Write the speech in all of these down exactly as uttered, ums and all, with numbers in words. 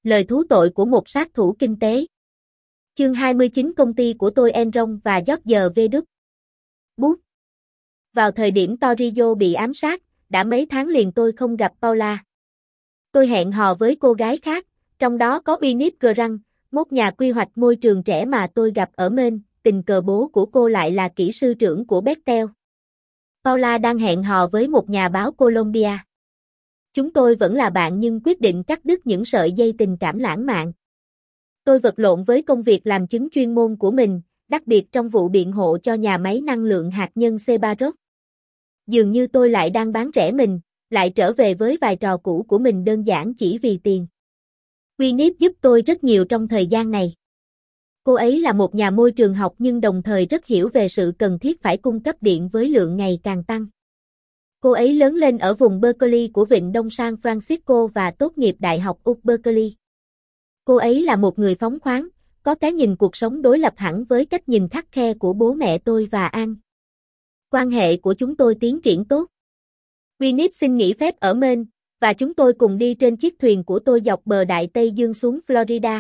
Lời thú tội của một sát thủ kinh tế. Chương hai mươi chín Công ty của tôi Enron và George V. Đức. Bút. Vào thời điểm Torrio bị ám sát, đã mấy tháng liền tôi không gặp Paula. Tôi hẹn hò với cô gái khác, trong đó có Winnie Grant, một nhà quy hoạch môi trường trẻ mà tôi gặp ở Maine, tình cờ bố của cô lại là kỹ sư trưởng của Bechtel. Paula đang hẹn hò với một nhà báo Colombia. Chúng tôi vẫn là bạn nhưng quyết định cắt đứt những sợi dây tình cảm lãng mạn. Tôi vật lộn với công việc làm chứng chuyên môn của mình, đặc biệt trong vụ biện hộ cho nhà máy năng lượng hạt nhân Sebarok. Dường như tôi lại đang bán rẻ mình, lại trở về với vai trò cũ của mình đơn giản chỉ vì tiền. Winnie giúp tôi rất nhiều trong thời gian này. Cô ấy là một nhà môi trường học nhưng đồng thời rất hiểu về sự cần thiết phải cung cấp điện với lượng ngày càng tăng. Cô ấy lớn lên ở vùng Berkeley của vịnh Đông San Francisco và tốt nghiệp Đại học U Berkeley. Cô ấy là một người phóng khoáng, có cái nhìn cuộc sống đối lập hẳn với cách nhìn khắt khe của bố mẹ tôi và An. Quan hệ của chúng tôi tiến triển tốt. Winnie xin nghỉ phép ở Maine, và chúng tôi cùng đi trên chiếc thuyền của tôi dọc bờ Đại Tây Dương xuống Florida.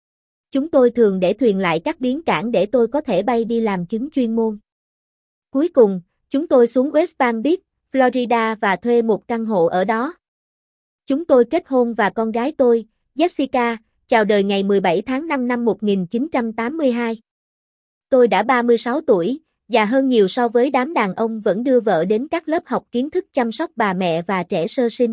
Chúng tôi thường để thuyền lại các bến cảng để tôi có thể bay đi làm chứng chuyên môn. Cuối cùng, chúng tôi xuống West Palm Beach, Florida và thuê một căn hộ ở đó. Chúng tôi kết hôn và con gái tôi, Jessica, chào đời ngày mười bảy tháng năm năm một nghìn chín trăm tám mươi hai. Tôi đã ba mươi sáu tuổi, già hơn nhiều so với đám đàn ông vẫn đưa vợ đến các lớp học kiến thức chăm sóc bà mẹ và trẻ sơ sinh.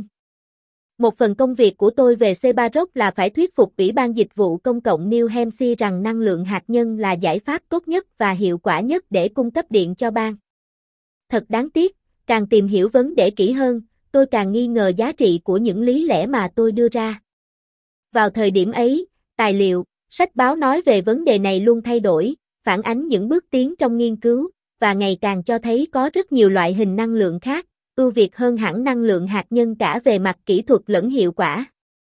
Một phần công việc của tôi về Sebarok là phải thuyết phục Ủy ban Dịch vụ Công cộng New Hampshire rằng năng lượng hạt nhân là giải pháp tốt nhất và hiệu quả nhất để cung cấp điện cho bang. Thật đáng tiếc, càng tìm hiểu vấn đề kỹ hơn, tôi càng nghi ngờ giá trị của những lý lẽ mà tôi đưa ra. Vào thời điểm ấy, tài liệu, sách báo nói về vấn đề này luôn thay đổi, phản ánh những bước tiến trong nghiên cứu, và ngày càng cho thấy có rất nhiều loại hình năng lượng khác, ưu việt hơn hẳn năng lượng hạt nhân cả về mặt kỹ thuật lẫn hiệu quả.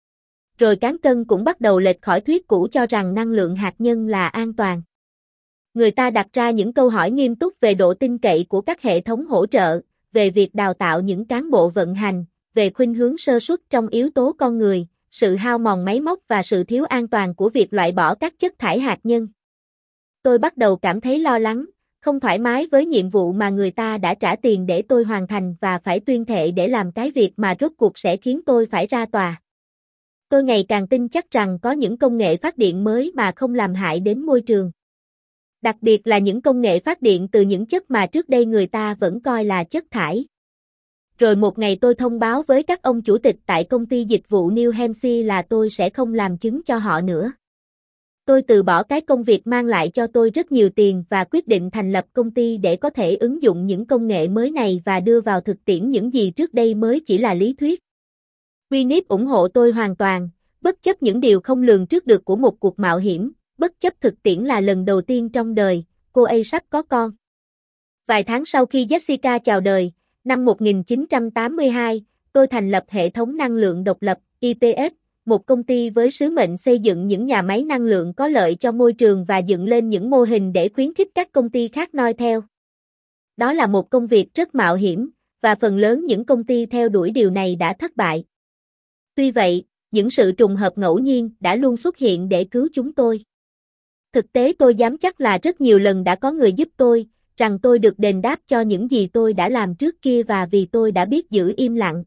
Rồi cán cân cũng bắt đầu lệch khỏi thuyết cũ cho rằng năng lượng hạt nhân là an toàn. Người ta đặt ra những câu hỏi nghiêm túc về độ tin cậy của các hệ thống hỗ trợ, về việc đào tạo những cán bộ vận hành, về khuynh hướng sơ suất trong yếu tố con người, sự hao mòn máy móc và sự thiếu an toàn của việc loại bỏ các chất thải hạt nhân. Tôi bắt đầu cảm thấy lo lắng, không thoải mái với nhiệm vụ mà người ta đã trả tiền để tôi hoàn thành và phải tuyên thệ để làm cái việc mà rốt cuộc sẽ khiến tôi phải ra tòa. Tôi ngày càng tin chắc rằng có những công nghệ phát điện mới mà không làm hại đến môi trường. Đặc biệt là những công nghệ phát điện từ những chất mà trước đây người ta vẫn coi là chất thải. Rồi một ngày tôi thông báo với các ông chủ tịch tại công ty dịch vụ New Hampshire là tôi sẽ không làm chứng cho họ nữa. Tôi từ bỏ cái công việc mang lại cho tôi rất nhiều tiền và quyết định thành lập công ty để có thể ứng dụng những công nghệ mới này và đưa vào thực tiễn những gì trước đây mới chỉ là lý thuyết. Winnie ủng hộ tôi hoàn toàn, bất chấp những điều không lường trước được của một cuộc mạo hiểm, bất chấp thực tiễn là lần đầu tiên trong đời, cô ấy sắp có con. Vài tháng sau khi Jessica chào đời, năm một nghìn chín trăm tám mươi hai, tôi thành lập hệ thống năng lượng độc lập, i pê ét, một công ty với sứ mệnh xây dựng những nhà máy năng lượng có lợi cho môi trường và dựng lên những mô hình để khuyến khích các công ty khác noi theo. Đó là một công việc rất mạo hiểm, và phần lớn những công ty theo đuổi điều này đã thất bại. Tuy vậy, những sự trùng hợp ngẫu nhiên đã luôn xuất hiện để cứu chúng tôi. Thực tế tôi dám chắc là rất nhiều lần đã có người giúp tôi, rằng tôi được đền đáp cho những gì tôi đã làm trước kia và vì tôi đã biết giữ im lặng.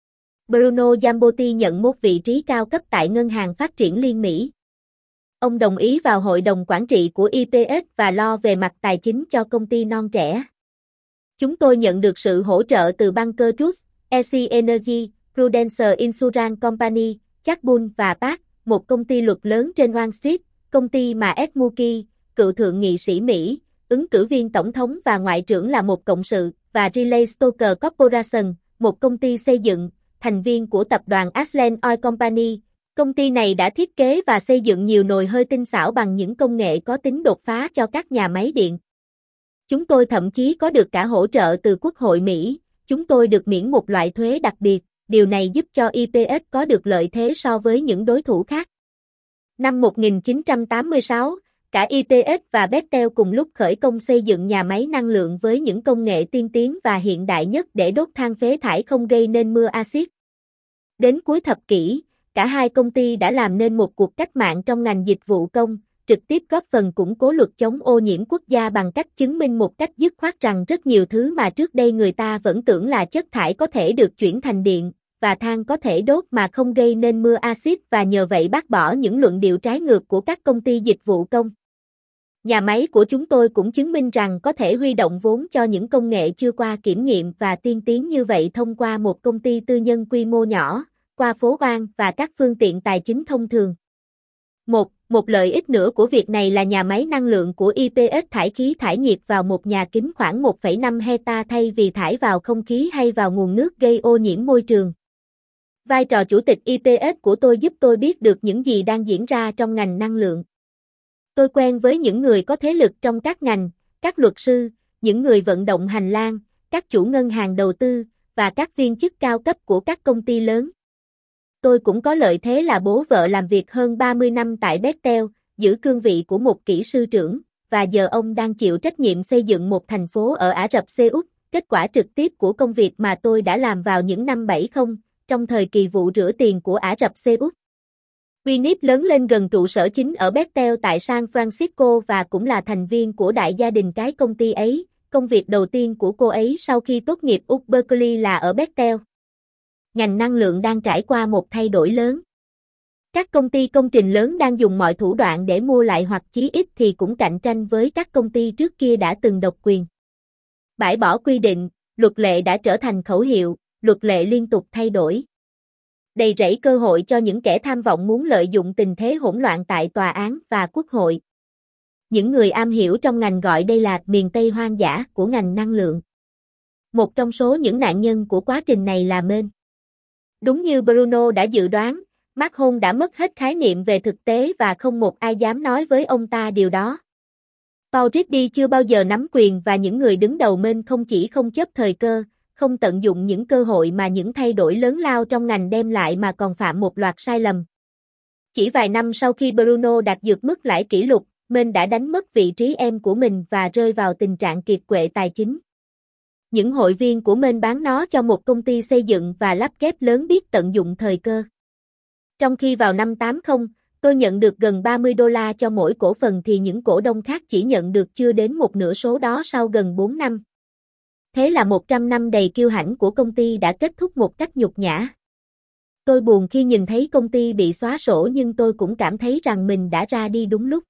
Bruno Zambotti nhận một vị trí cao cấp tại Ngân hàng Phát triển Liên Mỹ. Ông đồng ý vào hội đồng quản trị của i pê ét và lo về mặt tài chính cho công ty non trẻ. Chúng tôi nhận được sự hỗ trợ từ Banker Trust, e xê Energy, Prudential Insurance Company, Chapman và Park, một công ty luật lớn trên Wall Street, công ty mà Ed Mookie, cựu thượng nghị sĩ Mỹ, ứng cử viên tổng thống và ngoại trưởng là một cộng sự, và Riley Stoker Corporation, một công ty xây dựng, thành viên của tập đoàn Ashland Oil Company. Công ty này đã thiết kế và xây dựng nhiều nồi hơi tinh xảo bằng những công nghệ có tính đột phá cho các nhà máy điện. Chúng tôi thậm chí có được cả hỗ trợ từ Quốc hội Mỹ, chúng tôi được miễn một loại thuế đặc biệt, điều này giúp cho i pê ét có được lợi thế so với những đối thủ khác. Năm một nghìn chín trăm tám mươi sáu, cả i pê ét và Bechtel cùng lúc khởi công xây dựng nhà máy năng lượng với những công nghệ tiên tiến và hiện đại nhất để đốt than phế thải không gây nên mưa axit. Đến cuối thập kỷ, cả hai công ty đã làm nên một cuộc cách mạng trong ngành dịch vụ công, trực tiếp góp phần củng cố luật chống ô nhiễm quốc gia bằng cách chứng minh một cách dứt khoát rằng rất nhiều thứ mà trước đây người ta vẫn tưởng là chất thải có thể được chuyển thành điện, và than có thể đốt mà không gây nên mưa axit, và nhờ vậy bác bỏ những luận điệu trái ngược của các công ty dịch vụ công. Nhà máy của chúng tôi cũng chứng minh rằng có thể huy động vốn cho những công nghệ chưa qua kiểm nghiệm và tiên tiến như vậy thông qua một công ty tư nhân quy mô nhỏ, qua phố Oan và các phương tiện tài chính thông thường. Một, một lợi ích nữa của việc này là nhà máy năng lượng của i pê ét thải khí thải nhiệt vào một nhà kính khoảng một phẩy năm hecta thay vì thải vào không khí hay vào nguồn nước gây ô nhiễm môi trường. Vai trò chủ tịch i pê ét của tôi giúp tôi biết được những gì đang diễn ra trong ngành năng lượng. Tôi quen với những người có thế lực trong các ngành, các luật sư, những người vận động hành lang, các chủ ngân hàng đầu tư, và các viên chức cao cấp của các công ty lớn. Tôi cũng có lợi thế là bố vợ làm việc hơn ba mươi năm tại Bechtel, giữ cương vị của một kỹ sư trưởng, và giờ ông đang chịu trách nhiệm xây dựng một thành phố ở Ả Rập Xê Út, kết quả trực tiếp của công việc mà tôi đã làm vào những năm bảy mươi, trong thời kỳ vụ rửa tiền của Ả Rập Xê Út. Winnie lớn lên gần trụ sở chính ở Bechtel tại San Francisco và cũng là thành viên của đại gia đình cái công ty ấy. Công việc đầu tiên của cô ấy sau khi tốt nghiệp u Berkeley là ở Bechtel. Ngành năng lượng đang trải qua một thay đổi lớn. Các công ty công trình lớn đang dùng mọi thủ đoạn để mua lại hoặc chí ít thì cũng cạnh tranh với các công ty trước kia đã từng độc quyền. Bãi bỏ quy định, luật lệ đã trở thành khẩu hiệu, luật lệ liên tục thay đổi. Đầy rẫy cơ hội cho những kẻ tham vọng muốn lợi dụng tình thế hỗn loạn tại tòa án và quốc hội. Những người am hiểu trong ngành gọi đây là miền Tây hoang dã của ngành năng lượng. Một trong số những nạn nhân của quá trình này là Maine. Đúng như Bruno đã dự đoán, Macron đã mất hết khái niệm về thực tế và không một ai dám nói với ông ta điều đó. Paul Ridley chưa bao giờ nắm quyền và những người đứng đầu Maine không chỉ không chấp thời cơ, không tận dụng những cơ hội mà những thay đổi lớn lao trong ngành đem lại mà còn phạm một loạt sai lầm. Chỉ vài năm sau khi Bruno đạt vượt mức lãi kỷ lục, Maine đã đánh mất vị trí em của mình và rơi vào tình trạng kiệt quệ tài chính. Những hội viên của Maine bán nó cho một công ty xây dựng và lắp ghép lớn biết tận dụng thời cơ. Trong khi vào năm tám mươi, tôi nhận được gần ba mươi đô la cho mỗi cổ phần thì những cổ đông khác chỉ nhận được chưa đến một nửa số đó sau gần bốn năm. Thế là một trăm năm đầy kiêu hãnh của công ty đã kết thúc một cách nhục nhã. Tôi buồn khi nhìn thấy công ty bị xóa sổ nhưng tôi cũng cảm thấy rằng mình đã ra đi đúng lúc.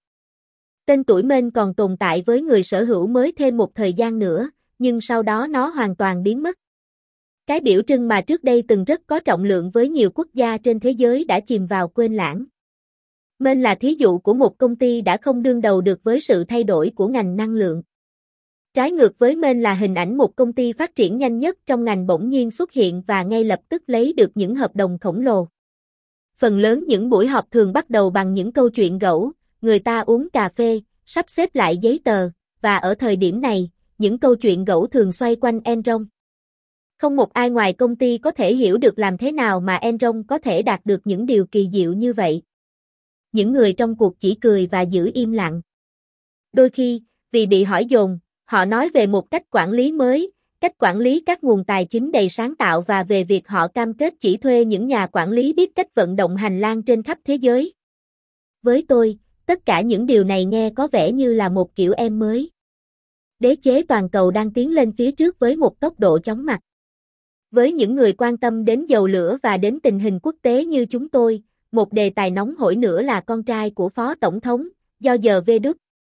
Tên tuổi Maine còn tồn tại với người sở hữu mới thêm một thời gian nữa, nhưng sau đó nó hoàn toàn biến mất. Cái biểu trưng mà trước đây từng rất có trọng lượng với nhiều quốc gia trên thế giới đã chìm vào quên lãng. Maine là thí dụ của một công ty đã không đương đầu được với sự thay đổi của ngành năng lượng. Trái ngược với Maine là hình ảnh một công ty phát triển nhanh nhất trong ngành bỗng nhiên xuất hiện và ngay lập tức lấy được những hợp đồng khổng lồ. Phần lớn những buổi họp thường bắt đầu bằng những câu chuyện gẫu, người ta uống cà phê, sắp xếp lại giấy tờ, và ở thời điểm này, những câu chuyện gẫu thường xoay quanh Enron. Không một ai ngoài công ty có thể hiểu được làm thế nào mà Enron có thể đạt được những điều kỳ diệu như vậy. Những người trong cuộc chỉ cười và giữ im lặng. Đôi khi, vì bị hỏi dồn, họ nói về một cách quản lý mới, cách quản lý các nguồn tài chính đầy sáng tạo và về việc họ cam kết chỉ thuê những nhà quản lý biết cách vận động hành lang trên khắp thế giới. Với tôi, tất cả những điều này nghe có vẻ như là một kiểu em mới. Đế chế toàn cầu đang tiến lên phía trước với một tốc độ chóng mặt. Với những người quan tâm đến dầu lửa và đến tình hình quốc tế như chúng tôi, một đề tài nóng hổi nữa là con trai của Phó Tổng thống, George W.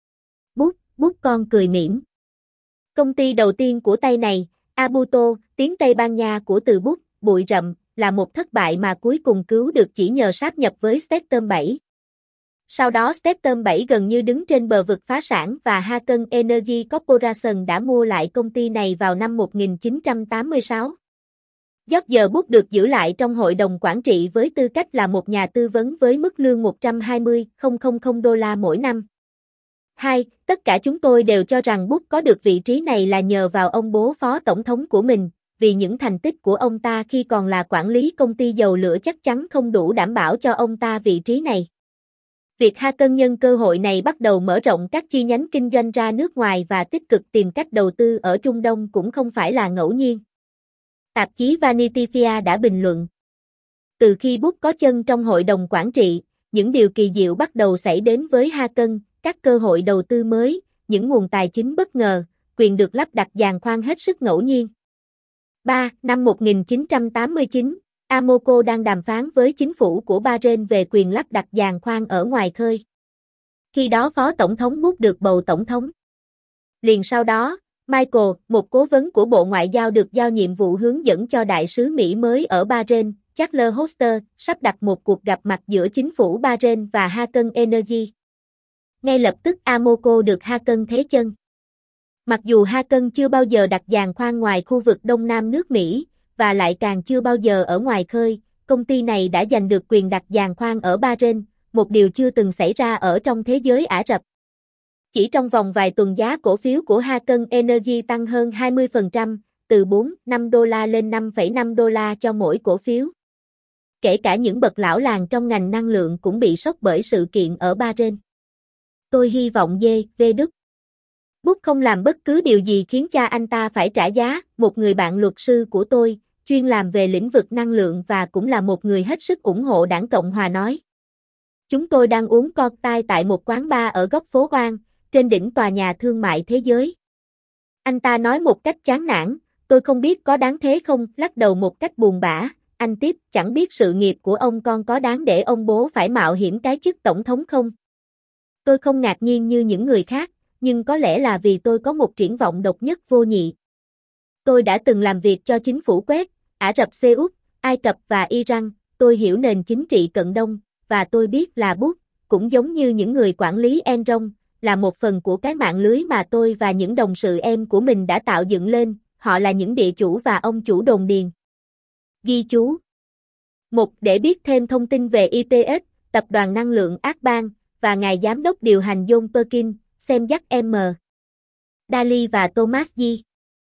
Bush, Bush con cười mỉm. Công ty đầu tiên của tay này, Abuto, tiếng Tây Ban Nha của từ Bush, bụi rậm, là một thất bại mà cuối cùng cứu được chỉ nhờ sáp nhập với Stepstone bảy. Sau đó Stepstone bảy gần như đứng trên bờ vực phá sản và Haken Energy Corporation đã mua lại công ty này vào năm một nghìn chín trăm tám mươi sáu. George Bush được giữ lại trong hội đồng quản trị với tư cách là một nhà tư vấn với mức lương một trăm hai mươi nghìn đô la mỗi năm. hai. Tất cả chúng tôi đều cho rằng Bush có được vị trí này là nhờ vào ông bố phó tổng thống của mình, vì những thành tích của ông ta khi còn là quản lý công ty dầu lửa chắc chắn không đủ đảm bảo cho ông ta vị trí này. Việc Haken nhân cơ hội này bắt đầu mở rộng các chi nhánh kinh doanh ra nước ngoài và tích cực tìm cách đầu tư ở Trung Đông cũng không phải là ngẫu nhiên. Tạp chí Vanity Fair đã bình luận. Từ khi Bút có chân trong hội đồng quản trị, những điều kỳ diệu bắt đầu xảy đến với Haken, các cơ hội đầu tư mới, những nguồn tài chính bất ngờ, quyền được lắp đặt giàn khoan hết sức ngẫu nhiên. ba. Năm một nghìn chín trăm tám mươi chín, Amoco đang đàm phán với chính phủ của Bahrain về quyền lắp đặt giàn khoan ở ngoài khơi. Khi đó Phó Tổng thống Bush được bầu Tổng thống. Liền sau đó, Michael, một cố vấn của Bộ Ngoại giao được giao nhiệm vụ hướng dẫn cho đại sứ Mỹ mới ở Bahrain, Charles Hoster, sắp đặt một cuộc gặp mặt giữa chính phủ Bahrain và Haken Energy. Ngay lập tức Amoco được Haken thế chân. Mặc dù Haken chưa bao giờ đặt giàn khoan ngoài khu vực Đông Nam nước Mỹ, và lại càng chưa bao giờ ở ngoài khơi, công ty này đã giành được quyền đặt giàn khoan ở Bahrain, một điều chưa từng xảy ra ở trong thế giới Ả Rập. Chỉ trong vòng vài tuần giá cổ phiếu của Haken Energy tăng hơn hai mươi phần trăm, từ bốn phẩy năm đô la lên năm phẩy năm đô la cho mỗi cổ phiếu. Kể cả những bậc lão làng trong ngành năng lượng cũng bị sốc bởi sự kiện ở Bahrain. Tôi hy vọng giê vê Đức Bush không làm bất cứ điều gì khiến cha anh ta phải trả giá, một người bạn luật sư của tôi, chuyên làm về lĩnh vực năng lượng và cũng là một người hết sức ủng hộ đảng Cộng Hòa nói. Chúng tôi đang uống cocktail tại một quán bar ở góc phố Oan, trên đỉnh tòa nhà thương mại thế giới. Anh ta nói một cách chán nản, tôi không biết có đáng thế không, lắc đầu một cách buồn bã. Anh tiếp, chẳng biết sự nghiệp của ông con có đáng để ông bố phải mạo hiểm cái chức tổng thống không? Tôi không ngạc nhiên như những người khác, nhưng có lẽ là vì tôi có một triển vọng độc nhất vô nhị. Tôi đã từng làm việc cho chính phủ Kuwait, Ả Rập Xê Út, Ai Cập và Iran, tôi hiểu nền chính trị Cận Đông, và tôi biết là Bush, cũng giống như những người quản lý Enron, là một phần của cái mạng lưới mà tôi và những đồng sự em của mình đã tạo dựng lên, họ là những địa chủ và ông chủ đồn điền. Ghi chú. một. Để biết thêm thông tin về i pê ét, Tập đoàn Năng lượng Agban, và Ngài Giám đốc điều hành John Perkins, xem dắt M. Daly và Thomas G.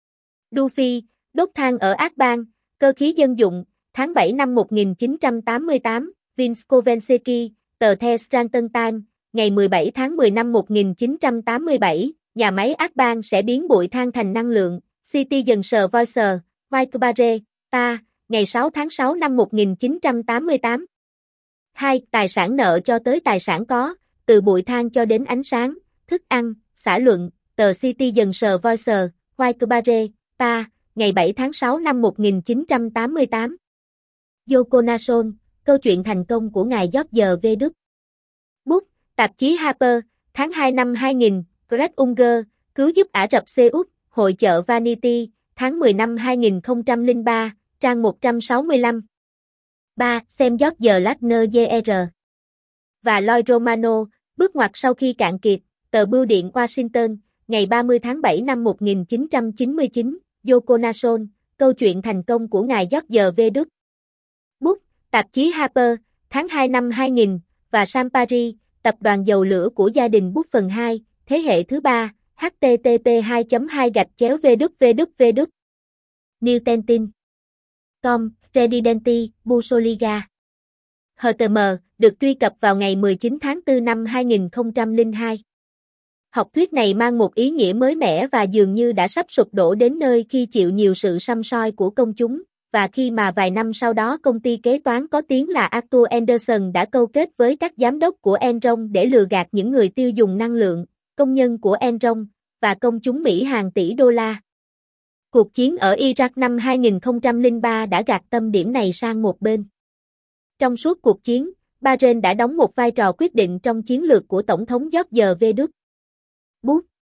Duffy, đốt than ở Agban, cơ khí dân dụng, tháng bảy năm một nghìn chín trăm tám mươi tám, Vince Kovensky, tờ The Scranton Times, ngày mười bảy tháng mười năm một nghìn chín trăm tám mươi bảy, nhà máy Agban sẽ biến bụi than thành năng lượng, Citizen Voice, Whitebare, ta, ngày sáu tháng sáu năm một nghìn chín trăm tám mươi tám. hai. Tài sản nợ cho tới tài sản có, từ bụi than cho đến ánh sáng, thức ăn, xã luận, tờ Citizen Voice, Whitebare, ta, ngày bảy tháng sáu năm một nghìn chín trăm tám mươi tám. Yoko Nason, câu chuyện thành công của ngài George V. Bush. Bush, tạp chí Harper, tháng hai năm hai nghìn, Greg Unger, cứu giúp Ả Rập Xê Út, hội chợ Vanity, tháng mười năm hai nghìn không trăm lẻ ba, trang một trăm sáu mươi lăm. ba. Xem George Ladner giê rờ. Và Lloyd Romano, bước ngoặt sau khi cạn kiệt, tờ Bưu điện Washington, ngày ba mươi tháng bảy năm một nghìn chín trăm chín mươi chín, Yoko Nason, câu chuyện thành công của ngài George V. Bush. Bush, tạp chí Harper, tháng hai năm hai nghìn, và Sam Paris, tập đoàn dầu lửa của gia đình Bush phần hai, thế hệ thứ ba, h t t p hai chấm hai gạch chéo www. Newton tin. Com, Residenti, Busoliga. hát tê em, được truy cập vào ngày mười chín tháng tư năm hai nghìn không trăm lẻ hai. Học thuyết này mang một ý nghĩa mới mẻ và dường như đã sắp sụp đổ đến nơi khi chịu nhiều sự săm soi của công chúng, và khi mà vài năm sau đó công ty kế toán có tiếng là Arthur Andersen đã câu kết với các giám đốc của Enron để lừa gạt những người tiêu dùng năng lượng, công nhân của Enron, và công chúng Mỹ hàng tỷ đô la. Cuộc chiến ở Iraq năm hai nghìn không trăm lẻ ba đã gạt tâm điểm này sang một bên. Trong suốt cuộc chiến, Bahrain đã đóng một vai trò quyết định trong chiến lược của Tổng thống George W. Bush.